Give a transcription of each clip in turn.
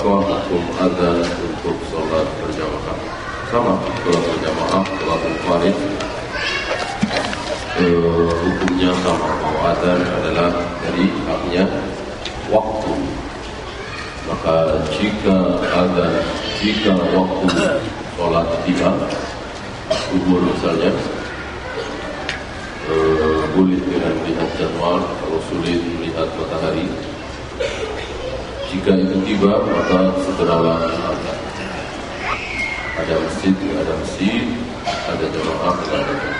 apakah hukum adzan untuk sholat berjamaah? Sama, sholat berjamaah, sholat munfarid, hukumnya sama. Bahwa adzan adalah dari haknya waktu. Maka jika waktu sholat tiba, subuh misalnya, boleh dengan melihat jadwal, kalau sulit melihat matahari. Jika itu tiba, maka segeralah adzan. Ada masjid, ada masjid, ada jamaah, ada jamaah.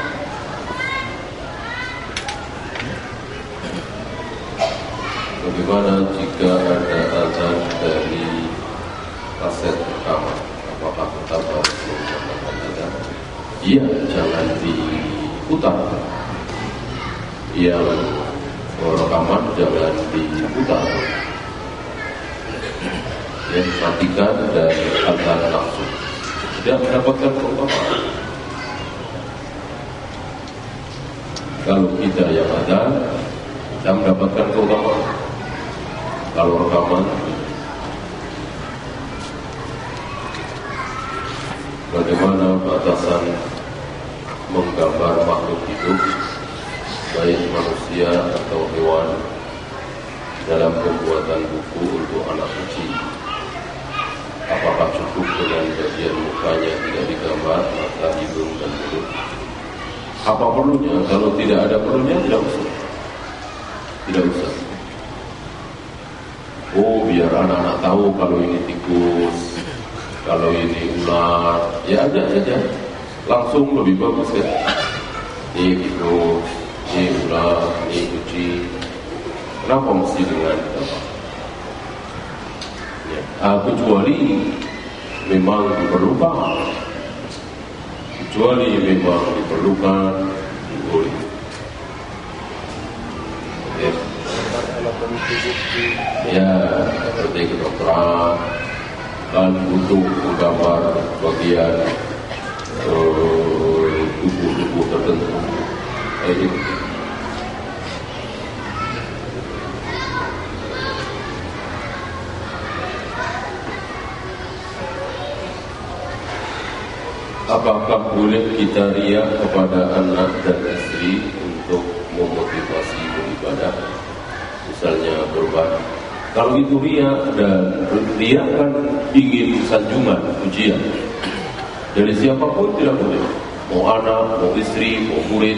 Bagaimana jika ada adzan dari kaset rekaman? Apakah tetap harus menggunakan adzan? Iya, jangan diputar. Iya, rekaman jangan diputar. Ya, matikan dan adzan langsung. Tidak mendapatkan keutamaan. Kalau kita yang adzan, kita mendapatkan keutamaan. Kalau rekaman, bagaimana batasan menggambar makhluk hidup, baik manusia atau hewan, dalam pembuatan buku untuk anak kecil? Apakah cukup dengan bagian mukanya tidak digambar, mata, hidung, dan mulut? Apa perlunya? Kalau tidak ada perlunya, tidak usah. Tidak usah. Oh, biar anak-anak tahu kalau ini tikus, kalau ini ular, ya aja saja. Langsung lebih bagus ya. Ini tikus, ini ular, ini kucing. Kenapa mesti dengan apa? Ya, kecuali memang diperlukan. Kecuali memang diperlukan, boleh. Ya, seperti kedokteran kan butuh menggambar bagian tubuh tertentu. Apakah boleh kita riak kepada anak dan istri untuk memotivasi beribadah? Misalnya berubah. Kalau itu riak, dan riak kan ingin sanjungan, pujian dari siapapun, tidak boleh. Mau anak, mau istri, mau murid.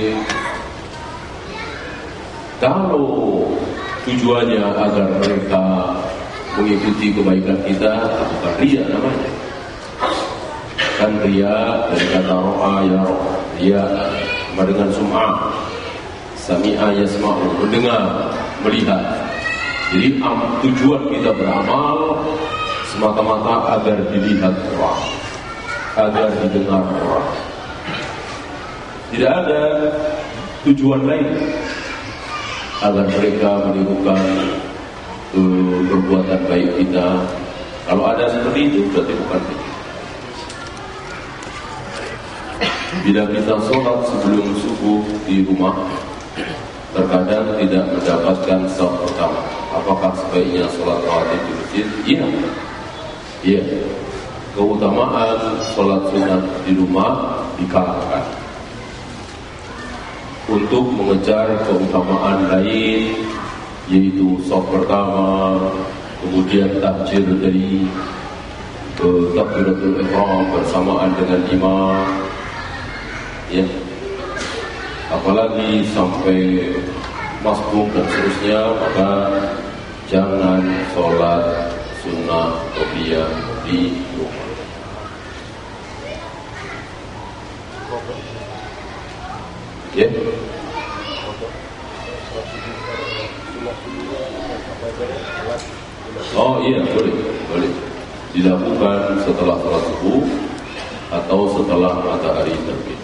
Kalau tujuannya agar mereka mengikuti kebaikan kita, bukan riak namanya. Kan riak dari kata ro'a ya ro'a. Riak sama dengan sum'ah, sami'a yasma'u, mendengar, melihat. Jadi tujuan kita beramal semata-mata agar dilihat orang, agar didengar orang. Tidak ada tujuan lain agar mereka menirukan perbuatan baik kita. Kalau ada seperti itu, berarti bukan kita. Bila kita sholat sebelum subuh di rumah, terkadang tidak mendapatkan shaf pertama. Apakah sebaiknya sholat rawatib di masjid? Iya. Iya. Keutamaan sholat sunat di rumah dikalahkan untuk mengejar keutamaan lain, yaitu shaf pertama, kemudian takbir dari takbiratul ihram bersamaan dengan imam. Ya. Apalagi sampai masbuk dan seterusnya, maka jangan sholat sunnah qobliyah di rumah. Ya. Oh iya, boleh dilakukan setelah sholat subuh atau setelah matahari terbit.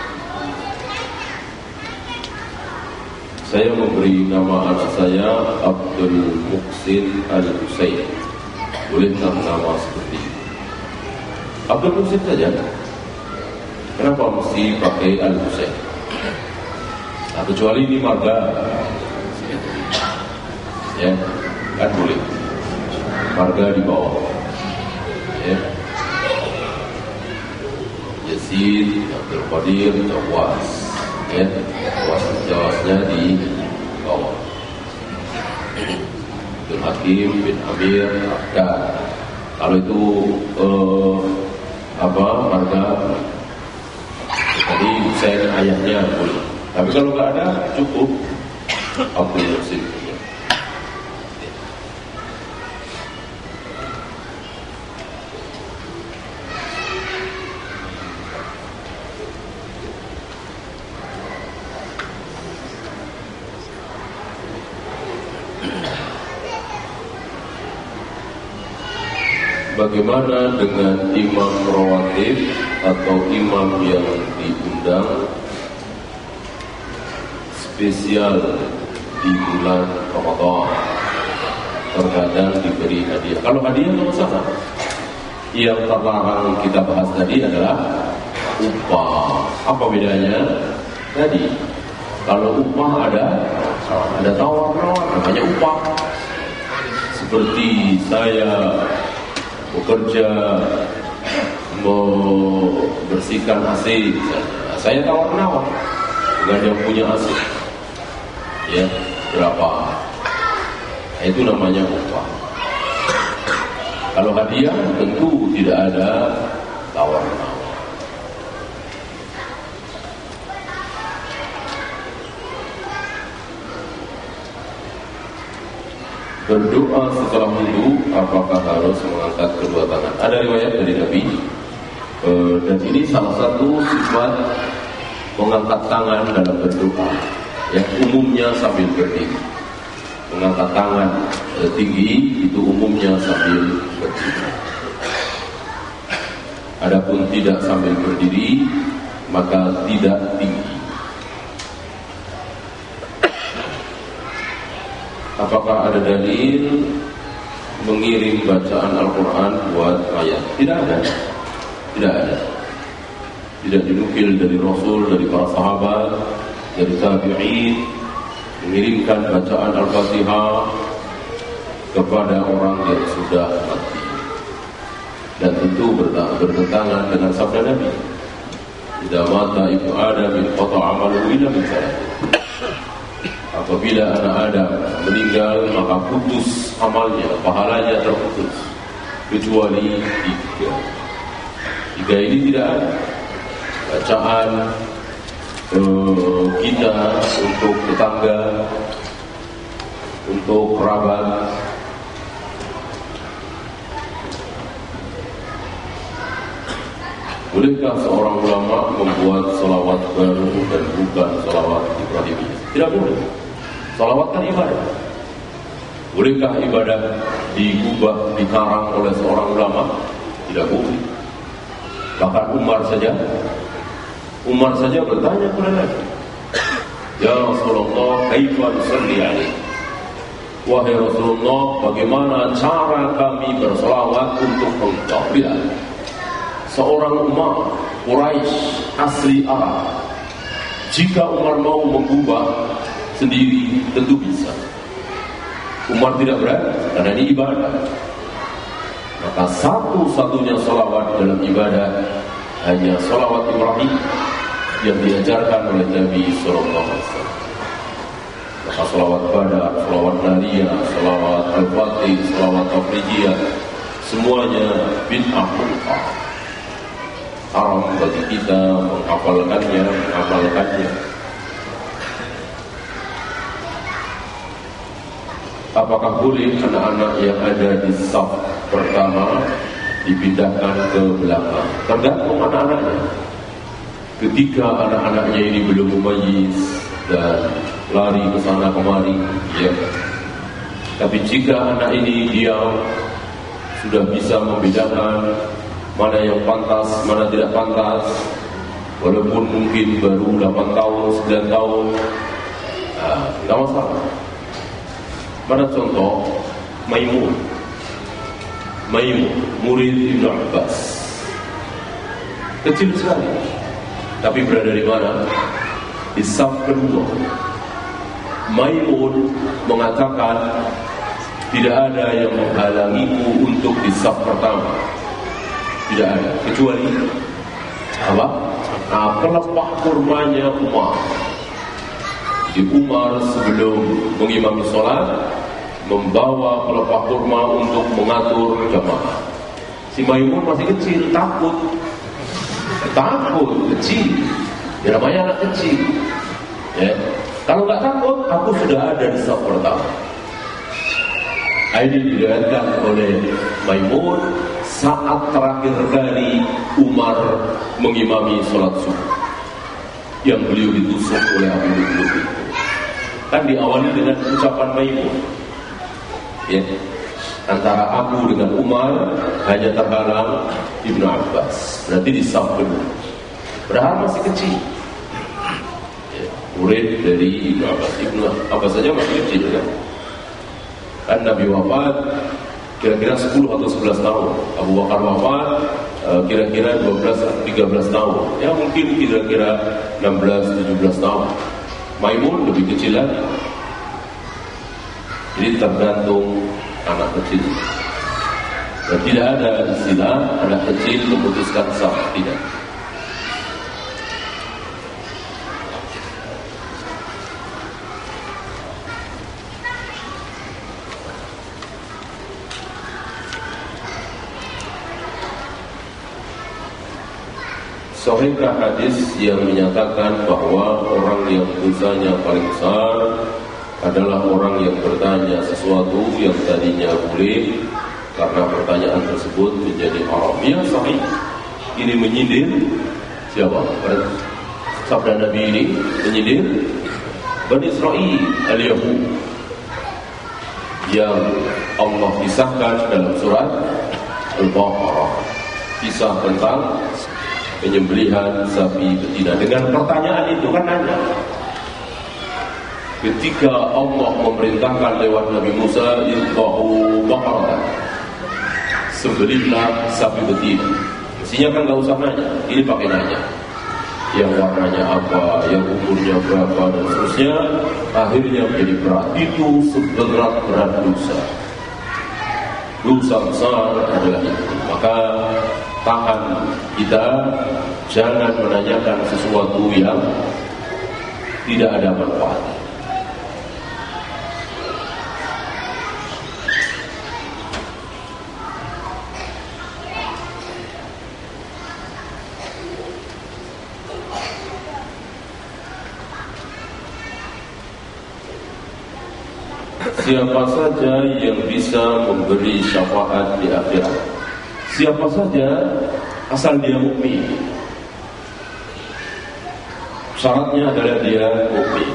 Saya memberi nama anak saya Abdul Muhsin Al-Husain. Bolehkah nama seperti itu? Abdul Muhsin saja. Kenapa mesti pakai Al-Husain? Nah, kecuali ini marga, ya kan boleh. Marga di bawah. ya. Yazid Abdul Qadir Jawas, ya. Jawasnya di bawah. Abdul Hakim bin Amir Abdar. Kalau itu marga tadi Husain ayahnya boleh. Tapi kalau nggak ada cukup Abdul Muhsin. Bagaimana dengan imam rawatib atau imam yang diundang spesial di bulan Ramadan, terkadang diberi hadiah? Kalau hadiah tidak masalah. Yang terlarang kita bahas tadi adalah upah. Apa bedanya? Tadi kalau upah ada tawar-menawar, namanya upah. Seperti saya bekerja membersihkan AC, saya tawar-menawar dengan yang punya AC, ya berapa? Itu namanya upah. Kalau hadiah tentu tidak ada tawar-menawar. Berdoa setelah wudu, apakah harus mengangkat kedua tangan? Ada riwayat dari Nabi, dan ini salah satu sifat mengangkat tangan dalam berdoa, yang umumnya sambil berdiri. Mengangkat tangan tinggi itu umumnya sambil berdiri. Adapun tidak sambil berdiri, maka tidak tinggi. Apakah ada dalil mengirim bacaan Al-Quran buat ayat? Tidak ada. Tidak ada. Tidak dinukil dari Rasul, dari para sahabat, dari tabi'in mengirimkan bacaan Al-Fatihah kepada orang yang sudah mati. Dan tentu bertentangan dengan sabda Nabi, "Idza mata ibnu Adam inqata 'amaluhu illa min salat." Apabila anak Adam meninggal, maka putus amalnya, pahalanya terputus, kecuali 3. 3 ini tidak ada. Bacaan kita untuk tetangga, untuk kerabat, bolehkah seorang ulama membuat salawat baru dan bukan salawat Ibrahimiyah? Tidak boleh. Salawat kan ibadah. Bolehkah ibadah digubah, dikarang oleh seorang ulama? Tidak boleh. Bahkan Umar saja bertanya kepada Nabi, "Ya Rasulullah, kaifa nusalli alaihi?" Wahai Rasulullah, bagaimana cara kami bersalawat untuk engkau? Bila seorang Umar Quraisy asli Arab, jika Umar mau mengubah sendiri tentu bisa. Umar tidak berani karena ini ibadah. Maka satu-satunya salawat dalam ibadah hanya salawat Ibrahim yang diajarkan oleh Nabi Sallallahu Alaihi Wasallam. Maka salawat Badar, salawat Nariyah, salawat Al-Fatih, salawat Tafrijiyah, semuanya bid'ah munkar. Haram bagi kita menghafalkannya, mengamalkannya. Apakah boleh anak-anak yang ada di saf pertama dipindahkan ke belakang? Tergantung anak-anaknya. Ketika anak-anaknya ini belum mumayyiz dan lari ke sana kemari, ya. Tapi jika anak ini diam, sudah bisa membedakan mana yang pantas, mana tidak pantas, walaupun mungkin baru 8 tahun, 9 tahun, tidak masalah. Pada contoh Maimun, murid Ibnu Abbas, kecil sekali, tapi berada di mana? Di saf kedua. Maimun mengatakan, tidak ada yang menghalangiku untuk di saf pertama. Tidak ada, kecuali apa? Nah, pelepah kurmanya Umar. Di Umar sebelum mengimami sholat membawa pelepah kurma untuk mengatur jamaah. Si Maimun masih kecil, takut, kecil. Ya namanya anak kecil. Ya. Kalau nggak takut, aku sudah ada di saf pertama. Ini diriwayatkan oleh Maimun saat terakhir kali Umar mengimami sholat subuh yang beliau ditusuk oleh Abu Lu'lu'ah itu. Kan diawali dengan ucapan Maimun. Ya. Antara aku dengan Umar hanya terhalang Ibnu Abbas. Berarti di saf kedua. Padahal masih kecil. Ya. Murid dari Ibnu Abbas. Ibnu Abbas saja masih kecil kan. Kan Nabi wafat kira-kira 10 atau 11 tahun. Abu Bakar wafat kira-kira 12-13 tahun. Ya mungkin kira-kira 16-17 tahun. Maimun lebih kecil lagi. Jadi tergantung anak kecil. Dan tidak ada istilah anak kecil memutuskan saf, tidak. Sahihkah hadis yang menyatakan bahwa orang yang dosanya paling besar adalah orang yang bertanya sesuatu yang tadinya boleh karena pertanyaan tersebut menjadi haram? Ya sahih. Ini menyindir siapa? Sabda Nabi ini menyindir Bani Israil al-Yahud yang Allah kisahkan dalam surat Al-Baqarah, kisah tentang penyembelihan sapi betina. Dengan pertanyaan itu kan nanya, ketika Allah memerintahkan lewat Nabi Musa, "Idbahu baqaratan", sembelihlah sapi betina. Mestinya kan nggak usah nanya, ini pakai nanya. Yang warnanya apa, yang umurnya berapa, dan seterusnya. Akhirnya menjadi berat. Itu seberat-berat dosa. Dosa besar adalah itu. Maka tahan kita, jangan menanyakan sesuatu yang tidak ada manfaatnya. Siapa saja yang bisa memberi syafaat di akhirat? Siapa saja asal dia mukmin. Syaratnya adalah dia mukmin.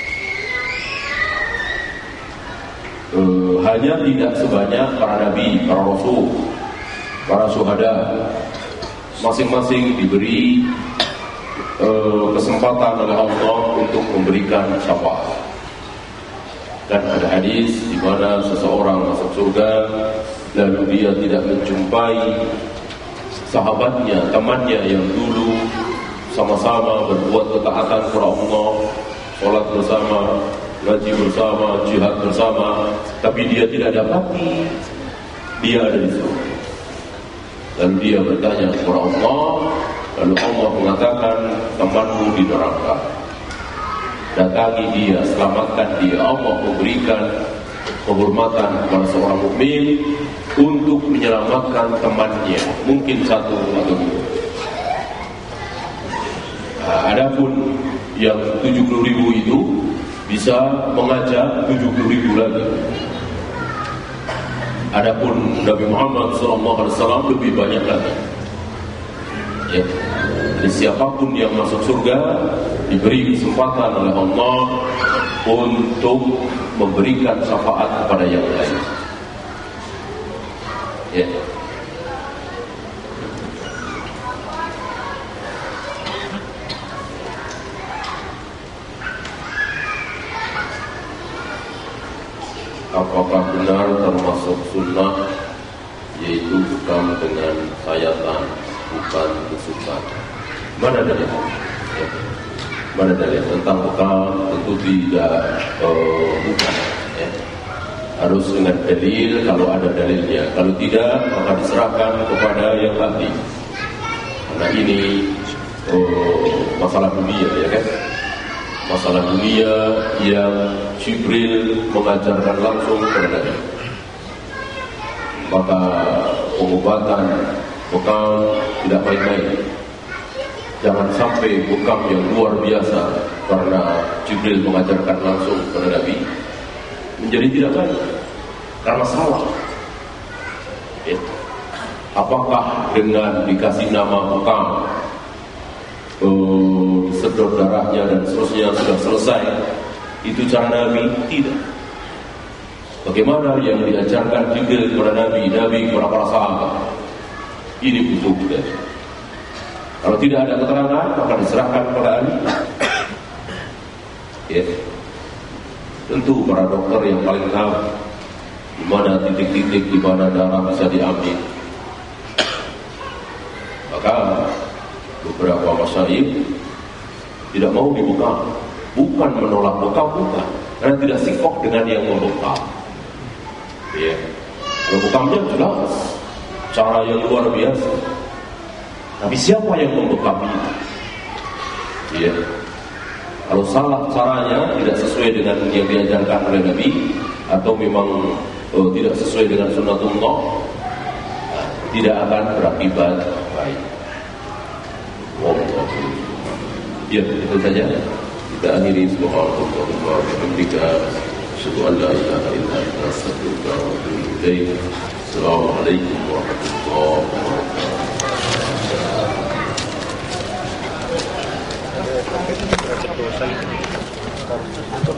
Hanya tidak sebanyak para nabi, para rasul, para syuhada. Masing-masing diberi kesempatan oleh Allah untuk memberikan syafaat. Dan ada hadis di mana seseorang masuk surga lalu dia tidak menjumpai sahabatnya, temannya yang dulu sama-sama berbuat ketaatan kepada Allah, sholat bersama, ngaji bersama, jihad bersama, tapi dia tidak dapati dia ada di surga. Lalu dia bertanya kepada Allah, lalu Allah mengatakan, temanmu di neraka. Datangi dia, selamatkan dia. Allah memberikan penghormatan kepada seorang mukmin untuk menyelamatkan temannya, mungkin satu atau dua. Adapun yang 70.000 itu bisa mengajak 70.000 lagi. Adapun Nabi Muhammad SAW lebih banyak lagi. Ya. Jadi siapapun yang masuk surga diberi kesempatan oleh Allah untuk memberikan syafaat kepada yang lain. Ya. Apakah benar termasuk sunnah yaitu bekam dengan sayatan, bukan tusukan? Mana dalil? Ya. Mana dalil tentang bekam? Tentu tidak bukan. Ya. harus dengan dalil kalau ada dalilnya. Kalau tidak, maka diserahkan kepada yang ahli. Karena ini masalah dunia, ya kan? Masalah dunia yang Jibril mengajarkan langsung kepada Nabi. Maka pengobatan bekam tidak main-main. Jangan sampai bekam yang luar biasa karena Jibril mengajarkan langsung kepada Nabi menjadi tidak baik karena salah. Apakah dengan dikasih nama bekam, disedot darahnya dan seterusnya sudah selesai? Itu cara Nabi? Tidak. Bagaimana yang diajarkan Jibril kepada Nabi kepada para sahabat? Ini butuh kita. Kalau tidak ada keterangan, maka diserahkan kepada ahli. Ya. Tentu para dokter yang paling tahu di mana titik-titik di mana darah bisa diambil. Maka beberapa masyayikh tidak mau dibuka, bukan menolak bekam, bukan, karena tidak sikok dengan yang membekam. Ya, kalau bekamnya jelas, cara yang luar biasa. Tapi siapa yang membekam itu? Ya, kalau salah caranya tidak sesuai dengan yang diajarkan oleh Nabi atau memang tidak sesuai dengan sunnatullah, tidak akan berakibat baik. Ya, itu saja. Kita akhiri subhanallah wa bihamdika asyhadu an la ilaha illa anta astaghfiruka wa atubu ilaik. Assalamualaikum warahmatullahi wabarakatuh.